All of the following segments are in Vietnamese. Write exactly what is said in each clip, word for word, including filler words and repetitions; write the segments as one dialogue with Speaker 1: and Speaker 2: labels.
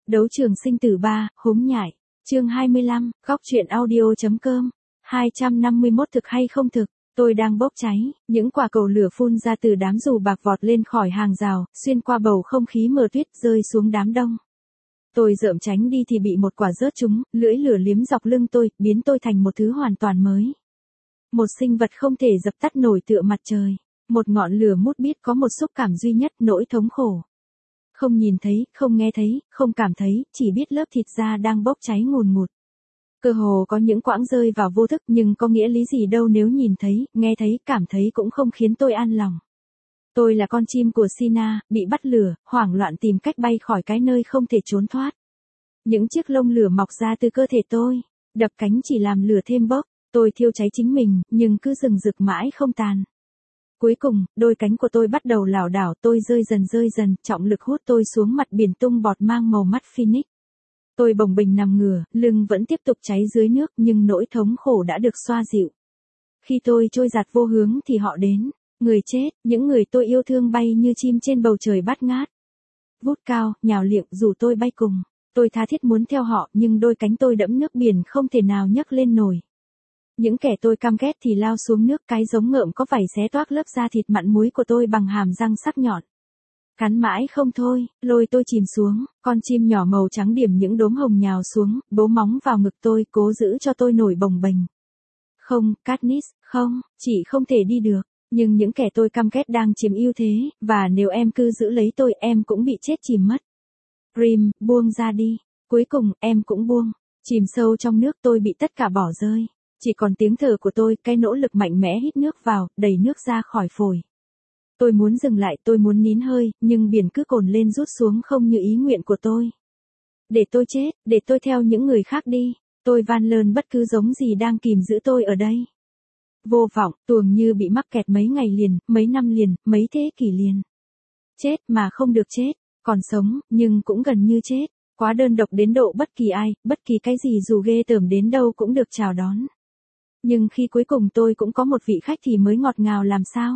Speaker 1: Đấu trường sinh tử ba, húng nhại. Chương hai mươi lăm, góc truyện audio.com. hai trăm năm mươi mốt thực hay không thực, tôi đang bốc cháy, những quả cầu lửa phun ra từ đám dù bạc vọt lên khỏi hàng rào, xuyên qua bầu không khí mờ tuyết rơi xuống đám đông. Tôi rợm tránh đi thì bị một quả rớt trúng, lưỡi lửa liếm dọc lưng tôi, biến tôi thành một thứ hoàn toàn mới. Một sinh vật không thể dập tắt nổi tựa mặt trời. Một ngọn lửa mút biết có một xúc cảm duy nhất, nỗi thống khổ. Không nhìn thấy, không nghe thấy, không cảm thấy, chỉ biết lớp thịt da đang bốc cháy ngùn ngụt. Cơ hồ có những quãng rơi vào vô thức, nhưng có nghĩa lý gì đâu nếu nhìn thấy, nghe thấy, cảm thấy cũng không khiến tôi an lòng. Tôi là con chim của Sina, bị bắt lửa, hoảng loạn tìm cách bay khỏi cái nơi không thể trốn thoát. Những chiếc lông lửa mọc ra từ cơ thể tôi, đập cánh chỉ làm lửa thêm bốc. Tôi thiêu cháy chính mình, nhưng cứ rừng rực mãi không tàn. Cuối cùng, đôi cánh của tôi bắt đầu lảo đảo, tôi rơi dần rơi dần, trọng lực hút tôi xuống mặt biển tung bọt mang màu mắt phoenix. Tôi bồng bềnh nằm ngửa, lưng vẫn tiếp tục cháy dưới nước, nhưng nỗi thống khổ đã được xoa dịu. Khi tôi trôi giạt vô hướng thì họ đến, người chết, những người tôi yêu thương bay như chim trên bầu trời bát ngát. Vút cao, nhào liệng dù tôi bay cùng, tôi tha thiết muốn theo họ, nhưng đôi cánh tôi đẫm nước biển không thể nào nhấc lên nổi. Những kẻ tôi căm ghét thì lao xuống nước, cái giống ngợm có vảy xé toác lớp da thịt mặn muối của tôi bằng hàm răng sắc nhọn. Cắn mãi không thôi, lôi tôi chìm xuống, con chim nhỏ màu trắng điểm những đốm hồng nhào xuống, bấu móng vào ngực tôi, cố giữ cho tôi nổi bồng bềnh. Không, Katniss, không, chị không thể đi được, nhưng những kẻ tôi căm ghét đang chiếm ưu thế, và nếu em cứ giữ lấy tôi, em cũng bị chết chìm mất. Grim, buông ra đi, cuối cùng, em cũng buông, chìm sâu trong nước tôi bị tất cả bỏ rơi. Chỉ còn tiếng thở của tôi, cái nỗ lực mạnh mẽ hít nước vào, đẩy nước ra khỏi phổi. Tôi muốn dừng lại, tôi muốn nín hơi, nhưng biển cứ cồn lên rút xuống không như ý nguyện của tôi. Để tôi chết, để tôi theo những người khác đi, tôi van lơn bất cứ giống gì đang kìm giữ tôi ở đây. Vô vọng, tuồng như bị mắc kẹt mấy ngày liền, mấy năm liền, mấy thế kỷ liền. Chết mà không được chết, còn sống, nhưng cũng gần như chết, quá đơn độc đến độ bất kỳ ai, bất kỳ cái gì dù ghê tởm đến đâu cũng được chào đón. Nhưng khi cuối cùng tôi cũng có một vị khách thì mới ngọt ngào làm sao?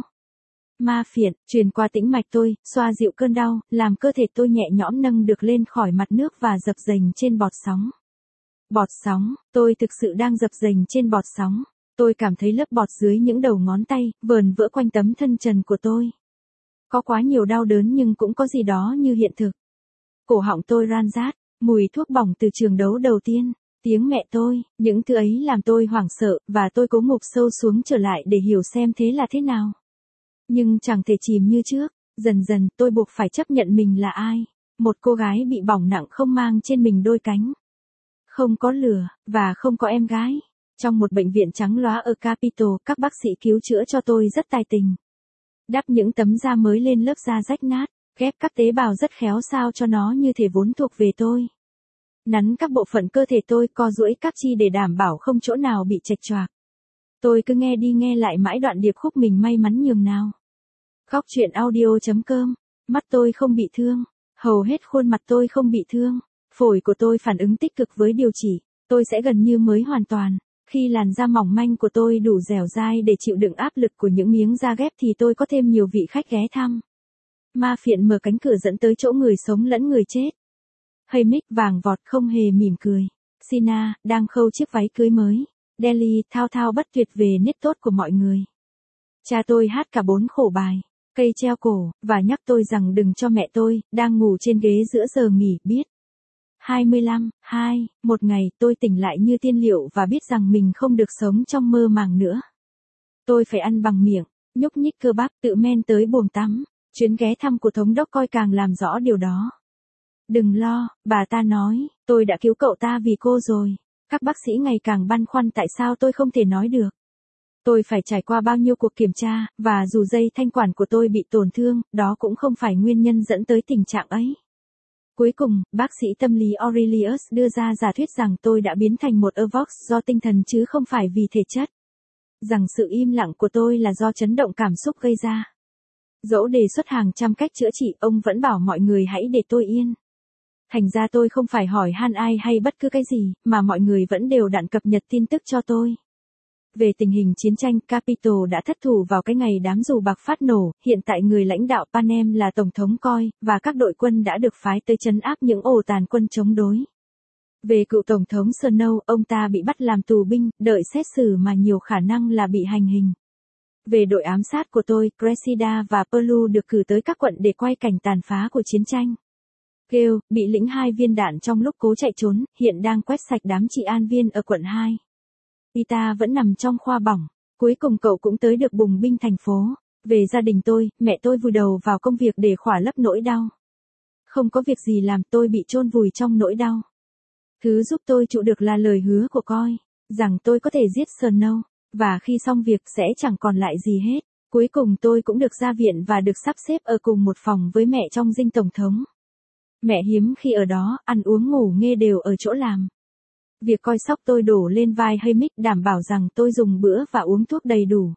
Speaker 1: Ma phiện, truyền qua tĩnh mạch tôi, xoa dịu cơn đau, làm cơ thể tôi nhẹ nhõm nâng được lên khỏi mặt nước và dập dềnh trên bọt sóng. Bọt sóng, tôi thực sự đang dập dềnh trên bọt sóng. Tôi cảm thấy lớp bọt dưới những đầu ngón tay, vờn vỡ quanh tấm thân trần của tôi. Có quá nhiều đau đớn nhưng cũng có gì đó như hiện thực. Cổ họng tôi ran rát, mùi thuốc bỏng từ trường đấu đầu tiên. Tiếng mẹ tôi, những thứ ấy làm tôi hoảng sợ, và tôi cố ngụp sâu xuống trở lại để hiểu xem thế là thế nào. Nhưng chẳng thể chìm như trước, dần dần tôi buộc phải chấp nhận mình là ai. Một cô gái bị bỏng nặng không mang trên mình đôi cánh. Không có lửa, và không có em gái. Trong một bệnh viện trắng lóa ở Capitol, các bác sĩ cứu chữa cho tôi rất tài tình. Đắp những tấm da mới lên lớp da rách nát, ghép các tế bào rất khéo sao cho nó như thể vốn thuộc về tôi. Nắn các bộ phận cơ thể tôi, co duỗi các chi để đảm bảo không chỗ nào bị chệch choạc. Tôi cứ nghe đi nghe lại mãi đoạn điệp khúc mình may mắn nhường nào. Góc truyện audio.com. Mắt tôi không bị thương, hầu hết khuôn mặt tôi không bị thương, phổi của tôi phản ứng tích cực với điều trị, tôi sẽ gần như mới hoàn toàn. Khi làn da mỏng manh của tôi đủ dẻo dai để chịu đựng áp lực của những miếng da ghép thì tôi có thêm nhiều vị khách ghé thăm. Ma phiện mở cánh cửa dẫn tới chỗ người sống lẫn người chết. Haymitch vàng vọt không hề mỉm cười. Sina, đang khâu chiếc váy cưới mới. Deli, thao thao bất tuyệt về nết tốt của mọi người. Cha tôi hát cả bốn khổ bài, cây treo cổ, và nhắc tôi rằng đừng cho mẹ tôi, đang ngủ trên ghế giữa giờ nghỉ, biết. hai mươi lăm, hai, một ngày tôi tỉnh lại như tiên liệu và biết rằng mình không được sống trong mơ màng nữa. Tôi phải ăn bằng miệng, nhúc nhích cơ bắp, tự men tới buồng tắm. Chuyến ghé thăm của thống đốc coi càng làm rõ điều đó. Đừng lo, bà ta nói, tôi đã cứu cậu ta vì cô rồi. Các bác sĩ ngày càng băn khoăn tại sao tôi không thể nói được. Tôi phải trải qua bao nhiêu cuộc kiểm tra, và dù dây thanh quản của tôi bị tổn thương, đó cũng không phải nguyên nhân dẫn tới tình trạng ấy. Cuối cùng, bác sĩ tâm lý Aurelius đưa ra giả thuyết rằng tôi đã biến thành một Evox do tinh thần chứ không phải vì thể chất. Rằng sự im lặng của tôi là do chấn động cảm xúc gây ra. Dẫu đề xuất hàng trăm cách chữa trị, ông vẫn bảo mọi người hãy để tôi yên. Thành ra tôi không phải hỏi han ai hay bất cứ cái gì, mà mọi người vẫn đều đặn cập nhật tin tức cho tôi. Về tình hình chiến tranh, Capitol đã thất thủ vào cái ngày đám dù bạc phát nổ, hiện tại người lãnh đạo Panem là Tổng thống Coi, và các đội quân đã được phái tới trấn áp những ổ tàn quân chống đối. Về cựu Tổng thống Snow, ông ta bị bắt làm tù binh, đợi xét xử mà nhiều khả năng là bị hành hình. Về đội ám sát của tôi, Cressida và Perlu được cử tới các quận để quay cảnh tàn phá của chiến tranh. Gale, bị lĩnh hai viên đạn trong lúc cố chạy trốn, hiện đang quét sạch đám trị an viên ở quận hai. Ita vẫn nằm trong khoa bỏng. Cuối cùng cậu cũng tới được bùng binh thành phố. Về gia đình tôi, mẹ tôi vùi đầu vào công việc để khỏa lấp nỗi đau. Không có việc gì làm, tôi bị chôn vùi trong nỗi đau. Thứ giúp tôi trụ được là lời hứa của Coi, rằng tôi có thể giết Snow, và khi xong việc sẽ chẳng còn lại gì hết. Cuối cùng tôi cũng được ra viện và được sắp xếp ở cùng một phòng với mẹ trong dinh tổng thống. Mẹ hiếm khi ở đó, ăn uống ngủ nghê đều ở chỗ làm. Việc coi sóc tôi đổ lên vai Haymitch đảm bảo rằng tôi dùng bữa và uống thuốc đầy đủ.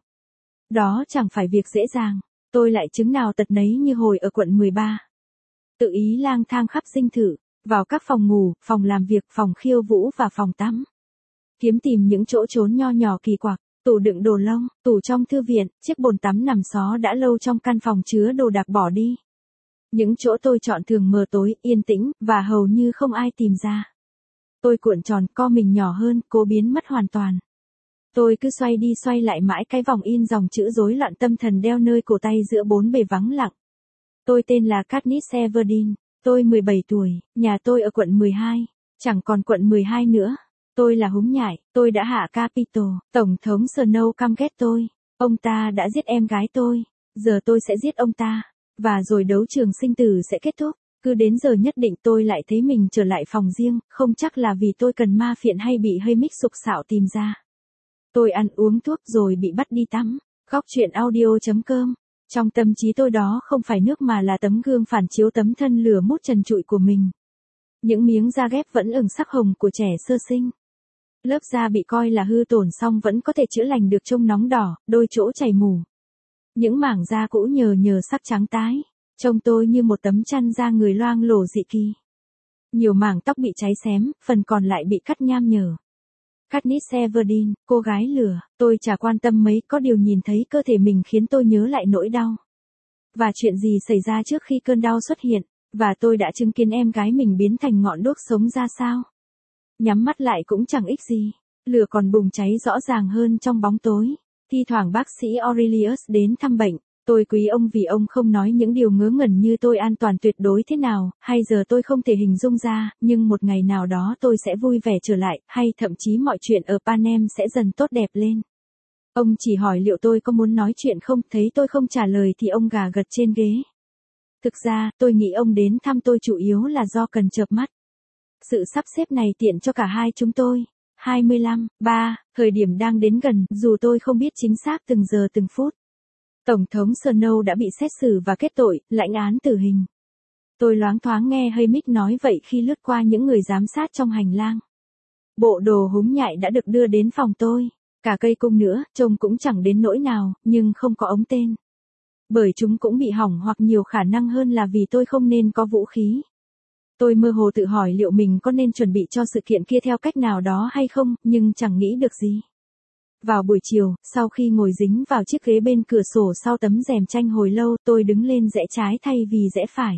Speaker 1: Đó chẳng phải việc dễ dàng, tôi lại chứng nào tật nấy như hồi ở quận mười ba. Tự ý lang thang khắp dinh thự, vào các phòng ngủ, phòng làm việc, phòng khiêu vũ và phòng tắm. Kiếm tìm những chỗ trốn nho nhỏ kỳ quặc, tủ đựng đồ lông, tủ trong thư viện, chiếc bồn tắm nằm xó đã lâu trong căn phòng chứa đồ đạc bỏ đi. Những chỗ tôi chọn thường mờ tối, yên tĩnh, và hầu như không ai tìm ra. Tôi cuộn tròn, co mình nhỏ hơn, cố biến mất hoàn toàn. Tôi cứ xoay đi xoay lại mãi cái vòng in dòng chữ rối loạn tâm thần đeo nơi cổ tay giữa bốn bề vắng lặng. Tôi tên là Katniss Everdeen, tôi mười bảy tuổi, nhà tôi ở quận mười hai, chẳng còn quận mười hai nữa. Tôi là húng nhại, tôi đã hạ Capitol, Tổng thống Snow căm ghét tôi. Ông ta đã giết em gái tôi, giờ tôi sẽ giết ông ta, và rồi đấu trường sinh tử sẽ kết thúc. Cứ đến giờ nhất định tôi lại thấy mình trở lại phòng riêng, không chắc là vì tôi cần ma phiện hay bị Haymitch sục sạo tìm ra. Tôi ăn uống thuốc rồi bị bắt đi tắm. Góc truyện audio chấm com. Trong tâm trí tôi đó không phải nước mà là tấm gương phản chiếu tấm thân lửa mút trần trụi của mình. Những miếng da ghép vẫn ửng sắc hồng của trẻ sơ sinh. Lớp da bị coi là hư tổn xong vẫn có thể chữa lành được trông nóng đỏ, đôi chỗ chảy mủ. Những mảng da cũ nhờ nhờ sắc trắng tái. Trông tôi như một tấm chăn da người loang lổ dị kỳ. Nhiều mảng tóc bị cháy xém, phần còn lại bị cắt nham nhở. Katniss Everdeen, cô gái lửa, tôi chả quan tâm mấy, có điều nhìn thấy cơ thể mình khiến tôi nhớ lại nỗi đau. Và chuyện gì xảy ra trước khi cơn đau xuất hiện, và tôi đã chứng kiến em gái mình biến thành ngọn đuốc sống ra sao. Nhắm mắt lại cũng chẳng ích gì, lửa còn bùng cháy rõ ràng hơn trong bóng tối. Thi thoảng bác sĩ Aurelius đến thăm bệnh. Tôi quý ông vì ông không nói những điều ngớ ngẩn như tôi an toàn tuyệt đối thế nào, hay giờ tôi không thể hình dung ra, nhưng một ngày nào đó tôi sẽ vui vẻ trở lại, hay thậm chí mọi chuyện ở Panem sẽ dần tốt đẹp lên. Ông chỉ hỏi liệu tôi có muốn nói chuyện không, thấy tôi không trả lời thì ông gà gật trên ghế. Thực ra, tôi nghĩ ông đến thăm tôi chủ yếu là do cần chợp mắt. Sự sắp xếp này tiện cho cả hai chúng tôi. hai mươi lăm, ba, thời điểm đang đến gần, dù tôi không biết chính xác từng giờ từng phút. Tổng thống Snow đã bị xét xử và kết tội, lãnh án tử hình. Tôi loáng thoáng nghe Haymitch nói vậy khi lướt qua những người giám sát trong hành lang. Bộ đồ húng nhại đã được đưa đến phòng tôi. Cả cây cung nữa, trông cũng chẳng đến nỗi nào, nhưng không có ống tên. Bởi chúng cũng bị hỏng hoặc nhiều khả năng hơn là vì tôi không nên có vũ khí. Tôi mơ hồ tự hỏi liệu mình có nên chuẩn bị cho sự kiện kia theo cách nào đó hay không, nhưng chẳng nghĩ được gì. Vào buổi chiều, sau khi ngồi dính vào chiếc ghế bên cửa sổ sau tấm rèm tranh hồi lâu, tôi đứng lên rẽ trái thay vì rẽ phải.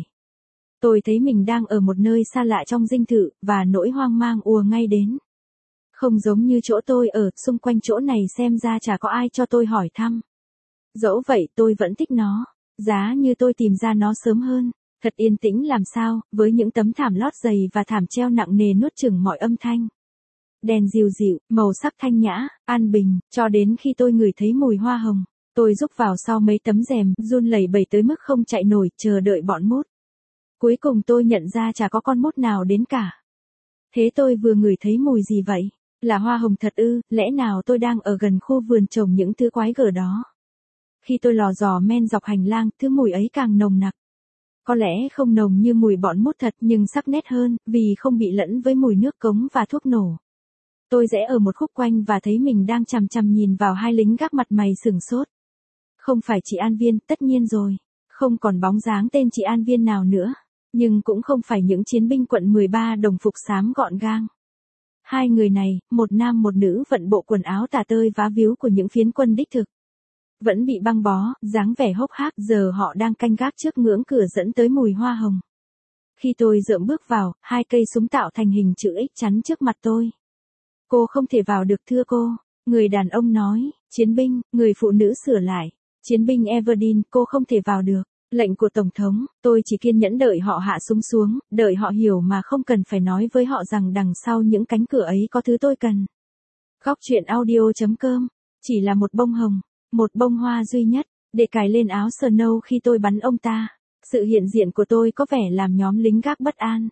Speaker 1: Tôi thấy mình đang ở một nơi xa lạ trong dinh thự, và nỗi hoang mang ùa ngay đến. Không giống như chỗ tôi ở, xung quanh chỗ này xem ra chả có ai cho tôi hỏi thăm. Dẫu vậy tôi vẫn thích nó, giá như tôi tìm ra nó sớm hơn. Thật yên tĩnh làm sao, với những tấm thảm lót dày và thảm treo nặng nề nuốt chửng mọi âm thanh. Đèn dịu dịu, màu sắc thanh nhã, an bình, cho đến khi tôi ngửi thấy mùi hoa hồng. Tôi rúc vào sau mấy tấm rèm, run lẩy bẩy tới mức không chạy nổi, chờ đợi bọn mốt. Cuối cùng tôi nhận ra chả có con mốt nào đến cả. Thế tôi vừa ngửi thấy mùi gì vậy? Là hoa hồng thật ư, lẽ nào tôi đang ở gần khu vườn trồng những thứ quái gở đó? Khi tôi lò dò men dọc hành lang, thứ mùi ấy càng nồng nặc. Có lẽ không nồng như mùi bọn mốt thật nhưng sắc nét hơn, vì không bị lẫn với mùi nước cống và thuốc nổ. Tôi rẽ ở một khúc quanh và thấy mình đang chằm chằm nhìn vào hai lính gác mặt mày sửng sốt. Không phải chị An Viên, tất nhiên rồi. Không còn bóng dáng tên chị An Viên nào nữa. Nhưng cũng không phải những chiến binh quận mười ba đồng phục xám gọn gàng. Hai người này, một nam một nữ vận bộ quần áo tả tơi vá víu của những phiến quân đích thực. Vẫn bị băng bó, dáng vẻ hốc hác, giờ họ đang canh gác trước ngưỡng cửa dẫn tới mùi hoa hồng. Khi tôi dợm bước vào, hai cây súng tạo thành hình chữ X chắn trước mặt tôi. Cô không thể vào được thưa cô. Người đàn ông nói, chiến binh, người phụ nữ sửa lại. Chiến binh Everdeen, cô không thể vào được. Lệnh của Tổng thống, tôi chỉ kiên nhẫn đợi họ hạ súng xuống, đợi họ hiểu mà không cần phải nói với họ rằng đằng sau những cánh cửa ấy có thứ tôi cần. Góc truyện audio.com, chỉ là một bông hồng, một bông hoa duy nhất, để cài lên áo Snow khi tôi bắn ông ta. Sự hiện diện của tôi có vẻ làm nhóm lính gác bất an.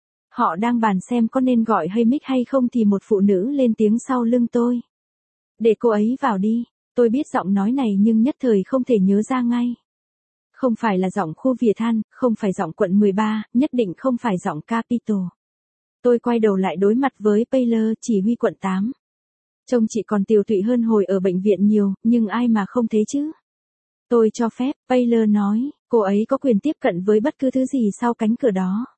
Speaker 1: Họ đang bàn xem có nên gọi hay mic hay không thì một phụ nữ lên tiếng sau lưng tôi. Để cô ấy vào đi, tôi biết giọng nói này nhưng nhất thời không thể nhớ ra ngay. Không phải là giọng khu Việt Than, không phải giọng quận mười ba, nhất định không phải giọng Capitol. Tôi quay đầu lại đối mặt với Taylor, chỉ huy quận tám. Trông chị còn tiều tụy hơn hồi ở bệnh viện nhiều, nhưng ai mà không thế chứ? Tôi cho phép, Taylor nói, cô ấy có quyền tiếp cận với bất cứ thứ gì sau cánh cửa đó.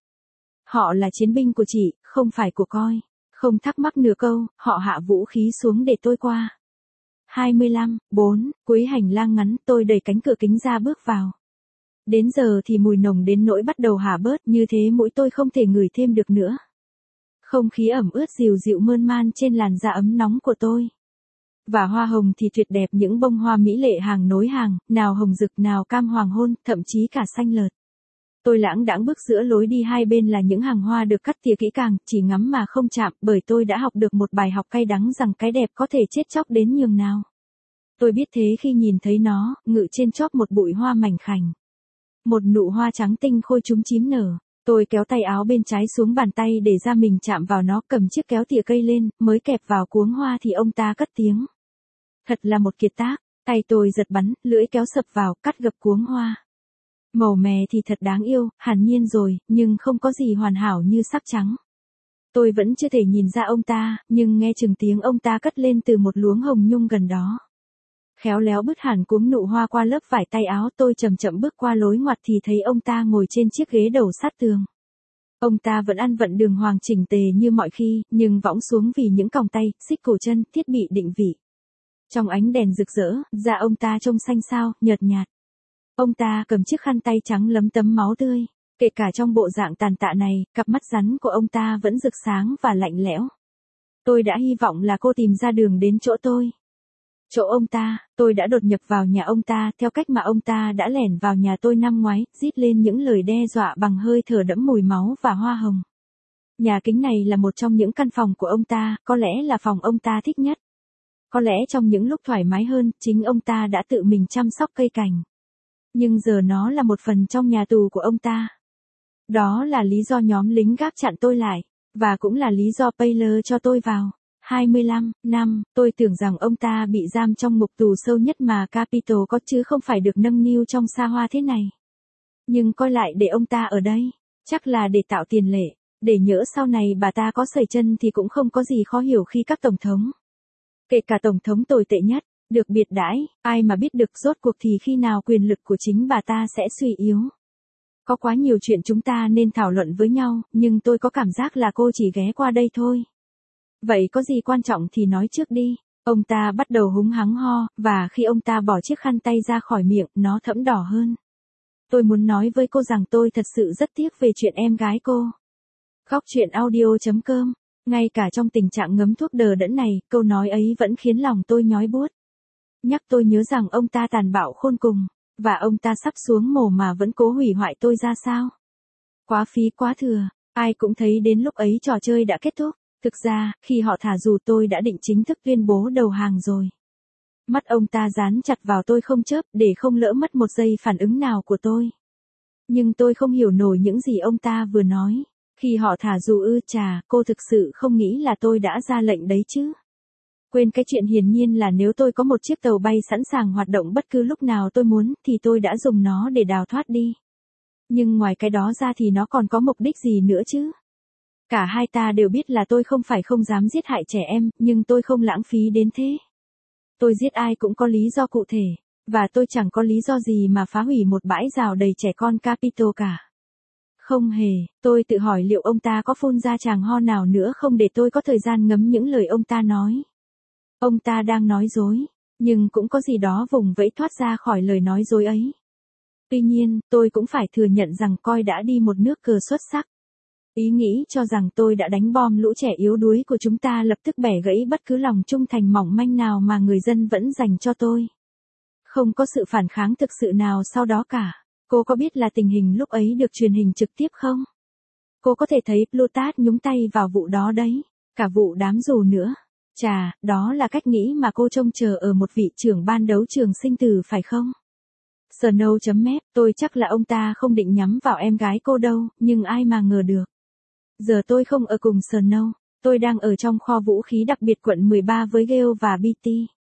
Speaker 1: Họ là chiến binh của chị, không phải của coi. Không thắc mắc nửa câu, họ hạ vũ khí xuống để tôi qua. hai mươi lăm, bốn, cuối hành lang ngắn, tôi đẩy cánh cửa kính ra bước vào. Đến giờ thì mùi nồng đến nỗi bắt đầu hả bớt, như thế mũi tôi không thể ngửi thêm được nữa. Không khí ẩm ướt dịu dịu mơn man trên làn da ấm nóng của tôi. Và hoa hồng thì tuyệt đẹp, những bông hoa mỹ lệ hàng nối hàng, nào hồng rực nào cam hoàng hôn, thậm chí cả xanh lợt. Tôi lãng đãng bước giữa lối đi, hai bên là những hàng hoa được cắt tỉa kỹ càng, chỉ ngắm mà không chạm, bởi tôi đã học được một bài học cay đắng rằng cái đẹp có thể chết chóc đến nhường nào. Tôi biết thế khi nhìn thấy nó, ngự trên chóp một bụi hoa mảnh khảnh. Một nụ hoa trắng tinh khôi chúm chím nở. Tôi kéo tay áo bên trái xuống bàn tay để ra mình chạm vào nó, cầm chiếc kéo tỉa cây lên, mới kẹp vào cuống hoa thì ông ta cất tiếng. Thật là một kiệt tác, tay tôi giật bắn, lưỡi kéo sập vào, cắt gập cuống hoa. Màu mè thì thật đáng yêu, hẳn nhiên rồi, nhưng không có gì hoàn hảo như sắc trắng. Tôi vẫn chưa thể nhìn ra ông ta, nhưng nghe chừng tiếng ông ta cất lên từ một luống hồng nhung gần đó. Khéo léo bứt hẳn cuống nụ hoa qua lớp vải tay áo, tôi chậm chậm bước qua lối ngoặt thì thấy ông ta ngồi trên chiếc ghế đầu sát tường. Ông ta vẫn ăn vận đường hoàng chỉnh tề như mọi khi, nhưng võng xuống vì những còng tay, xích cổ chân, thiết bị định vị. Trong ánh đèn rực rỡ, da ông ta trông xanh xao, nhợt nhạt. Ông ta cầm chiếc khăn tay trắng lấm tấm máu tươi. Kể cả trong bộ dạng tàn tạ này, cặp mắt rắn của ông ta vẫn rực sáng và lạnh lẽo. Tôi đã hy vọng là cô tìm ra đường đến chỗ tôi. Chỗ ông ta, tôi đã đột nhập vào nhà ông ta theo cách mà ông ta đã lẻn vào nhà tôi năm ngoái, rít lên những lời đe dọa bằng hơi thở đẫm mùi máu và hoa hồng. Nhà kính này là một trong những căn phòng của ông ta, có lẽ là phòng ông ta thích nhất. Có lẽ trong những lúc thoải mái hơn, chính ông ta đã tự mình chăm sóc cây cảnh. Nhưng giờ nó là một phần trong nhà tù của ông ta. Đó là lý do nhóm lính gác chặn tôi lại, và cũng là lý do Taylor cho tôi vào. hai mươi lăm năm, tôi tưởng rằng ông ta bị giam trong ngục tù sâu nhất mà Capitol có chứ không phải được nâng niu trong xa hoa thế này. Nhưng coi lại để ông ta ở đây, chắc là để tạo tiền lệ, để nhỡ sau này bà ta có sẩy chân thì cũng không có gì khó hiểu khi các tổng thống. Kể cả tổng thống tồi tệ nhất, được biệt đãi, ai mà biết được rốt cuộc thì khi nào quyền lực của chính bà ta sẽ suy yếu. Có quá nhiều chuyện chúng ta nên thảo luận với nhau, nhưng tôi có cảm giác là cô chỉ ghé qua đây thôi. Vậy có gì quan trọng thì nói trước đi. Ông ta bắt đầu húng hắng ho, và khi ông ta bỏ chiếc khăn tay ra khỏi miệng, nó thẫm đỏ hơn. Tôi muốn nói với cô rằng tôi thật sự rất tiếc về chuyện em gái cô. Góc truyện audio.com. Ngay cả trong tình trạng ngấm thuốc đờ đẫn này, câu nói ấy vẫn khiến lòng tôi nhói buốt. Nhắc tôi nhớ rằng ông ta tàn bạo khôn cùng, và ông ta sắp xuống mồ mà vẫn cố hủy hoại tôi ra sao. Quá phí quá thừa, ai cũng thấy đến lúc ấy trò chơi đã kết thúc. Thực ra, khi họ thả dù tôi đã định chính thức tuyên bố đầu hàng rồi. Mắt ông ta dán chặt vào tôi không chớp để không lỡ mất một giây phản ứng nào của tôi. Nhưng tôi không hiểu nổi những gì ông ta vừa nói. Khi họ thả dù ư chà, cô thực sự không nghĩ là tôi đã ra lệnh đấy chứ. Quên cái chuyện hiển nhiên là nếu tôi có một chiếc tàu bay sẵn sàng hoạt động bất cứ lúc nào tôi muốn thì tôi đã dùng nó để đào thoát đi. Nhưng ngoài cái đó ra thì nó còn có mục đích gì nữa chứ? Cả hai ta đều biết là tôi không phải không dám giết hại trẻ em, nhưng tôi không lãng phí đến thế. Tôi giết ai cũng có lý do cụ thể, và tôi chẳng có lý do gì mà phá hủy một bãi rào đầy trẻ con Capitol cả. Không hề, tôi tự hỏi liệu ông ta có phun ra tràng ho nào nữa không để tôi có thời gian ngấm những lời ông ta nói. Ông ta đang nói dối, nhưng cũng có gì đó vùng vẫy thoát ra khỏi lời nói dối ấy. Tuy nhiên, tôi cũng phải thừa nhận rằng Coi đã đi một nước cờ xuất sắc. Ý nghĩ cho rằng tôi đã đánh bom lũ trẻ yếu đuối của chúng ta lập tức bẻ gãy bất cứ lòng trung thành mỏng manh nào mà người dân vẫn dành cho tôi. Không có sự phản kháng thực sự nào sau đó cả. Cô có biết là tình hình lúc ấy được truyền hình trực tiếp không? Cô có thể thấy Plutarch nhúng tay vào vụ đó đấy, cả vụ đám dù nữa. Chà, đó là cách nghĩ mà cô trông chờ ở một vị trưởng ban đấu trường sinh tử phải không? Snow.net, tôi chắc là ông ta không định nhắm vào em gái cô đâu, nhưng ai mà ngờ được. Giờ tôi không ở cùng Snow, tôi đang ở trong kho vũ khí đặc biệt quận mười ba với Gale và bê tê.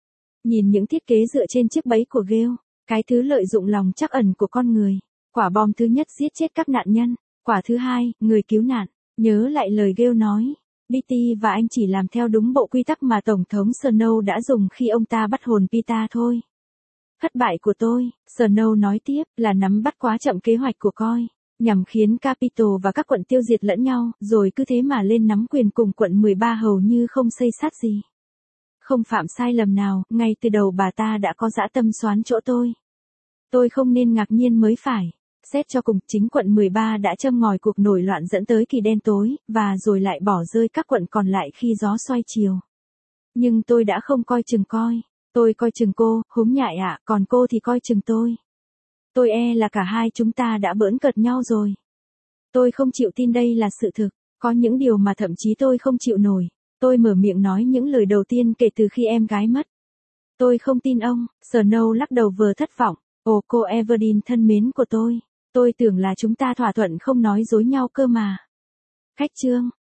Speaker 1: Nhìn những thiết kế dựa trên chiếc bẫy của Gale, cái thứ lợi dụng lòng trắc ẩn của con người. Quả bom thứ nhất giết chết các nạn nhân, quả thứ hai, người cứu nạn. Nhớ lại lời Gale nói, bê tê và anh chỉ làm theo đúng bộ quy tắc mà Tổng thống Snow đã dùng khi ông ta bắt hồn Pita thôi. Thất bại của tôi, Snow nói tiếp, là nắm bắt quá chậm kế hoạch của Coi, nhằm khiến Capitol và các quận tiêu diệt lẫn nhau, rồi cứ thế mà lên nắm quyền cùng quận mười ba hầu như không xây sát gì. Không phạm sai lầm nào, ngay từ đầu bà ta đã có dã tâm xoán chỗ tôi. Tôi không nên ngạc nhiên mới phải. Xét cho cùng, chính quận mười ba đã châm ngòi cuộc nổi loạn dẫn tới kỳ đen tối, và rồi lại bỏ rơi các quận còn lại khi gió xoay chiều. Nhưng tôi đã không coi chừng Coi. Tôi coi chừng cô, húm nhại ạ, còn cô thì coi chừng tôi. Tôi e là cả hai chúng ta đã bỡn cợt nhau rồi. Tôi không chịu tin đây là sự thực, có những điều mà thậm chí tôi không chịu nổi. Tôi mở miệng nói những lời đầu tiên kể từ khi em gái mất. Tôi không tin ông, Snow lắc đầu vừa thất vọng. Ồ cô Everdeen thân mến của tôi, tôi tưởng là chúng ta thỏa thuận không nói dối nhau cơ mà. Khách chương.